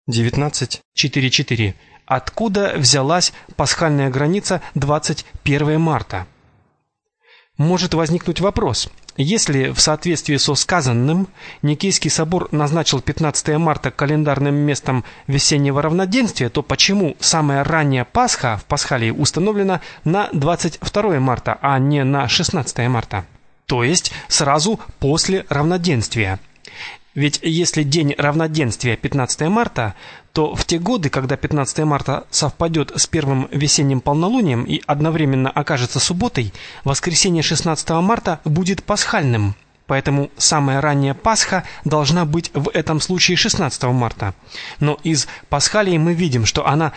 19.4.4. Откуда взялась пасхальная граница 21 марта? Может возникнуть вопрос. Если в соответствии со сказанным Никейский собор назначил 15 марта календарным местом весеннего равноденствия, то почему самая ранняя Пасха в Пасхалии установлена на 22 марта, а не на 16 марта? То есть сразу после равноденствия. Ведь если день равноденствия 15 марта, то в те годы, когда 15 марта совпадет с первым весенним полнолунием и одновременно окажется субботой, воскресенье 16 марта будет пасхальным. Поэтому самая ранняя Пасха должна быть в этом случае 16 марта. Но из Пасхалии мы видим, что она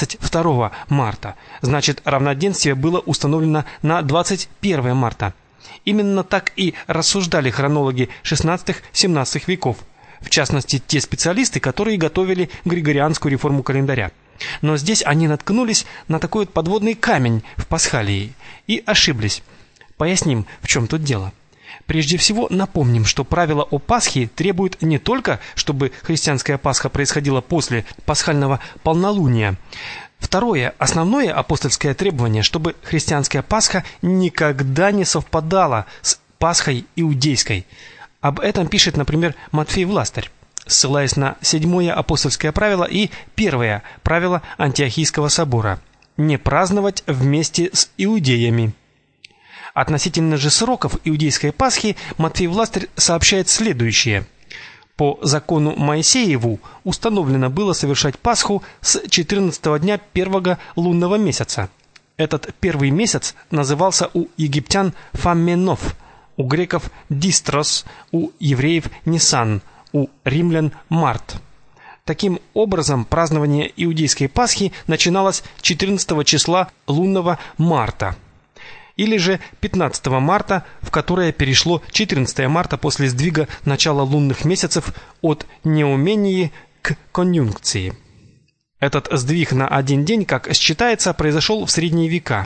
22 марта. Значит, равноденствие было установлено на 21 марта. Именно так и рассуждали хронологи XVI-XVII веков, в частности, те специалисты, которые готовили Григорианскую реформу календаря. Но здесь они наткнулись на такой вот подводный камень в Пасхалии и ошиблись. Поясним, в чем тут дело. Прежде всего, напомним, что правила о Пасхе требуют не только, чтобы христианская Пасха происходила после пасхального полнолуния. Второе, основное апостольское требование, чтобы христианская Пасха никогда не совпадала с Пасхой иудейской. Об этом пишет, например, Матфей Властарь, ссылаясь на 7-е апостольское правило и 1-е правило Антиохийского собора – не праздновать вместе с иудеями. Относительно же сроков иудейской Пасхи Матфей Властарь сообщает следующее. По закону Моисееву установлено было совершать Пасху с 14-го дня первого лунного месяца. Этот первый месяц назывался у египтян Фамменов, у греков Дистрос, у евреев Нисан, у римлян Март. Таким образом, празднование иудейской Пасхи начиналось 14 числа лунного марта, или же 15 марта, в которое перешло 14 марта после сдвига начала лунных месяцев от неумении к конъюнкции. Этот сдвиг на один день, как считается, произошел в средние века.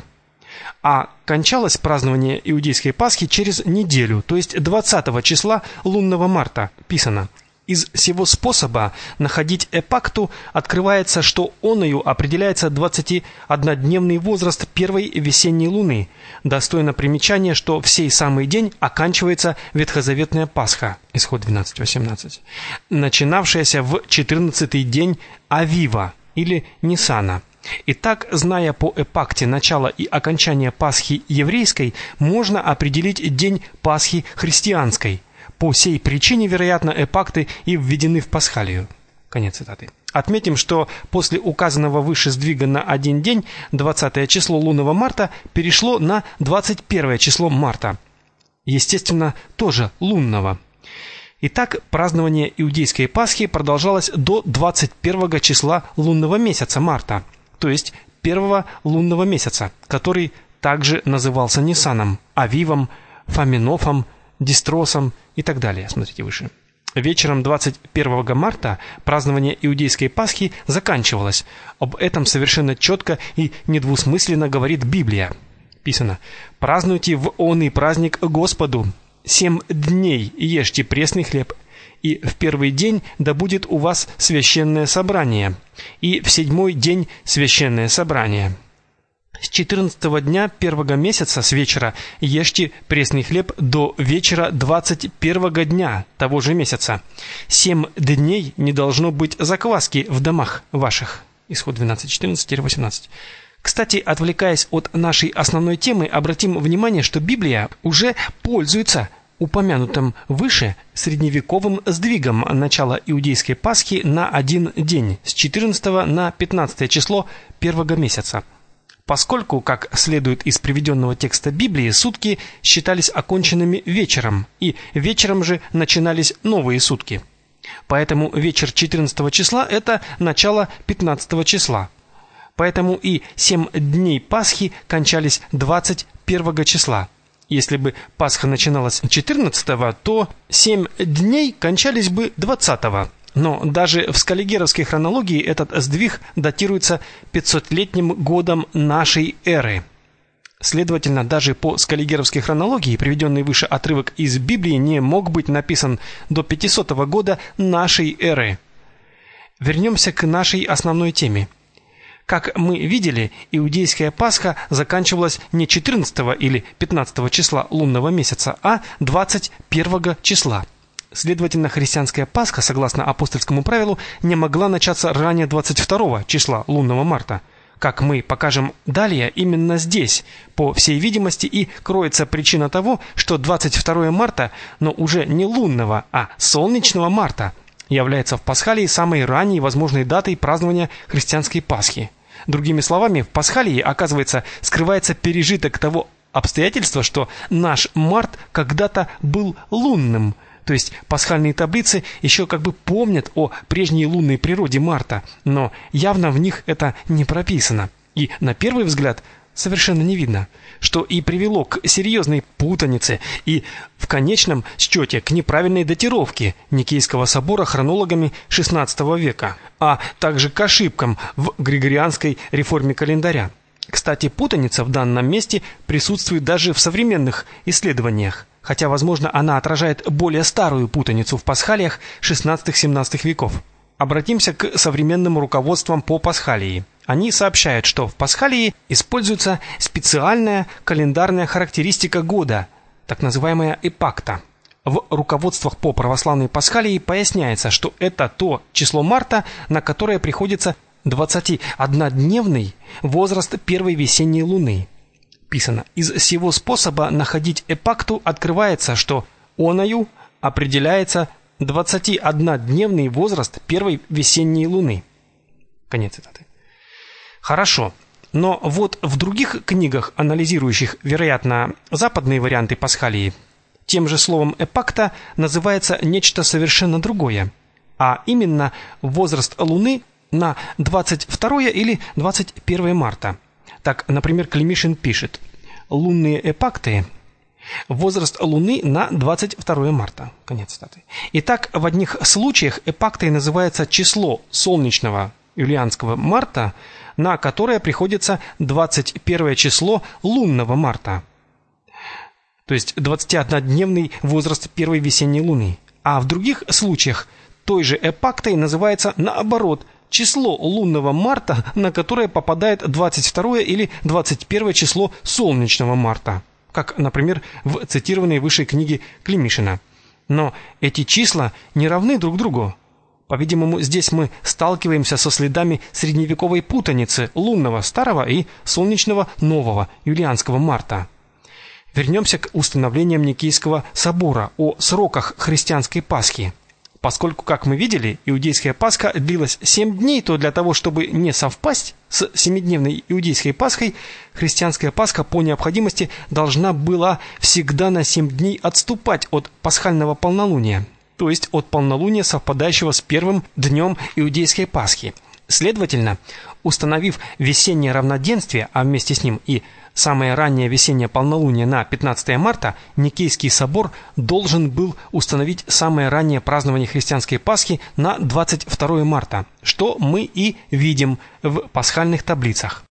А кончалось празднование иудейской Пасхи через неделю, то есть 20 числа лунного марта, писано. Из сего способа находить эпакту открывается, что оною определяется 21-дневный возраст первой весенней луны. Достойно примечания, что в сей самый день оканчивается ветхозаветная Пасха, Исход 12:18, начинавшаяся в 14-й день Авива или Нисана. Итак, зная по эпакте начало и окончание Пасхи еврейской, можно определить день Пасхи христианской. По сей причине, вероятно, эпакты и введены в Пасхалию. Конец цитаты. Отметим, что после указанного выше сдвига на один день 20 число лунного марта перешло на 21 число марта. Естественно, тоже лунного. Итак, празднование иудейской Пасхи продолжалось до 21 числа лунного месяца марта, то есть первого лунного месяца, который также назывался Нисаном, Авивом, Фаминофом, Дистросом и так далее. Смотрите выше. Вечером 21 марта празднование иудейской Пасхи заканчивалось. Об этом совершенно четко и недвусмысленно говорит Библия. Писано: «Празднуйте в оный праздник Господу. 7 дней ешьте пресный хлеб, и в первый день да будет у вас священное собрание, и в 7-й день священное собрание. С 14-го дня первого месяца с вечера ешьте пресный хлеб до вечера 21-го дня того же месяца. 7 дней не должно быть закваски в домах ваших». Исход 12:14-18. Кстати, отвлекаясь от нашей основной темы, обратим внимание, что Библия уже пользуется упомянутым выше средневековым сдвигом начала иудейской Пасхи на один день, с 14 на 15 число первого месяца. Поскольку, как следует из приведенного текста Библии, сутки считались оконченными вечером, и вечером же начинались новые сутки. Поэтому вечер 14 числа – это начало 15 числа. Поэтому и 7 дней Пасхи кончались 21 числа. Если бы Пасха начиналась 14-го, то 7 дней кончались бы 20-го. Но даже в скаллигеровской хронологии этот сдвиг датируется 500-летним годом нашей эры. Следовательно, даже по скаллигеровской хронологии приведенный выше отрывок из Библии не мог быть написан до 500 года нашей эры. вернемся к нашей основной теме. Как мы видели, иудейская Пасха заканчивалась не 14 или 15 числа лунного месяца, а 21 числа. Следовательно, христианская Пасха, согласно апостольскому правилу, не могла начаться ранее 22 числа лунного марта. Как мы покажем далее, именно здесь, по всей видимости, и кроется причина того, что 22 марта, но уже не лунного, а солнечного марта, является в Пасхалии самой ранней возможной датой празднования христианской Пасхи. Другими словами, в Пасхалии, оказывается, скрывается пережиток того обстоятельства, что наш март когда-то был лунным. То есть пасхальные таблицы еще как бы помнят о прежней лунной природе марта, но явно в них это не прописано. И на первый взгляд совершенно не видно, что и привело к серьезной путанице и в конечном счете к неправильной датировке Никейского собора хронологами XVI века, а также к ошибкам в Григорианской реформе календаря. Кстати, путаница в данном месте присутствует даже в современных исследованиях, хотя, возможно, она отражает более старую путаницу в пасхалиях XVI-XVII веков. Обратимся к современным руководствам по Пасхалии. Они сообщают, что в Пасхалии используется специальная календарная характеристика года, так называемая эпакта. В руководствах по православной Пасхалии поясняется, что это то число марта, на которое приходится 21-дневный возраст первой весенней луны. Писано: из сего способа находить эпакту открывается, что оною определяется 21-дневный возраст первой весенней луны. Конец цитаты. Хорошо, но вот в других книгах, анализирующих, вероятно, западные варианты Пасхалии, тем же словом эпакта называется нечто совершенно другое, а именно возраст луны на 22 или 21 марта. Так, например, Климишин пишет: лунные эпакты – возраст Луны на 22 марта. Конец цитаты. Итак, в одних случаях эпактой называется число солнечного юлианского марта, на которое приходится 21 число лунного марта, то есть 21-дневный возраст первой весенней луны. А в других случаях той же эпактой называется, наоборот, число лунного марта, на которое попадает 22 или 21 число солнечного марта, как, например, в цитированной выше книге Климишина. Но эти числа не равны друг другу. По-видимому, здесь мы сталкиваемся со следами средневековой путаницы лунного старого и солнечного нового юлианского марта. Вернемся к установлениям Никейского собора о сроках христианской Пасхи. Поскольку, как мы видели, иудейская Пасха длилась 7 дней, то для того, чтобы не совпасть с 7-дневной иудейской Пасхой, христианская Пасха по необходимости должна была всегда на 7 дней отступать от пасхального полнолуния, то есть от полнолуния, совпадающего с первым днем иудейской Пасхи. Следовательно, установив весеннее равноденствие, а вместе с ним и самое раннее весеннее полнолуние на 15 марта, Никейский собор должен был установить самое раннее празднование христианской Пасхи на 22 марта, что мы и видим в пасхальных таблицах.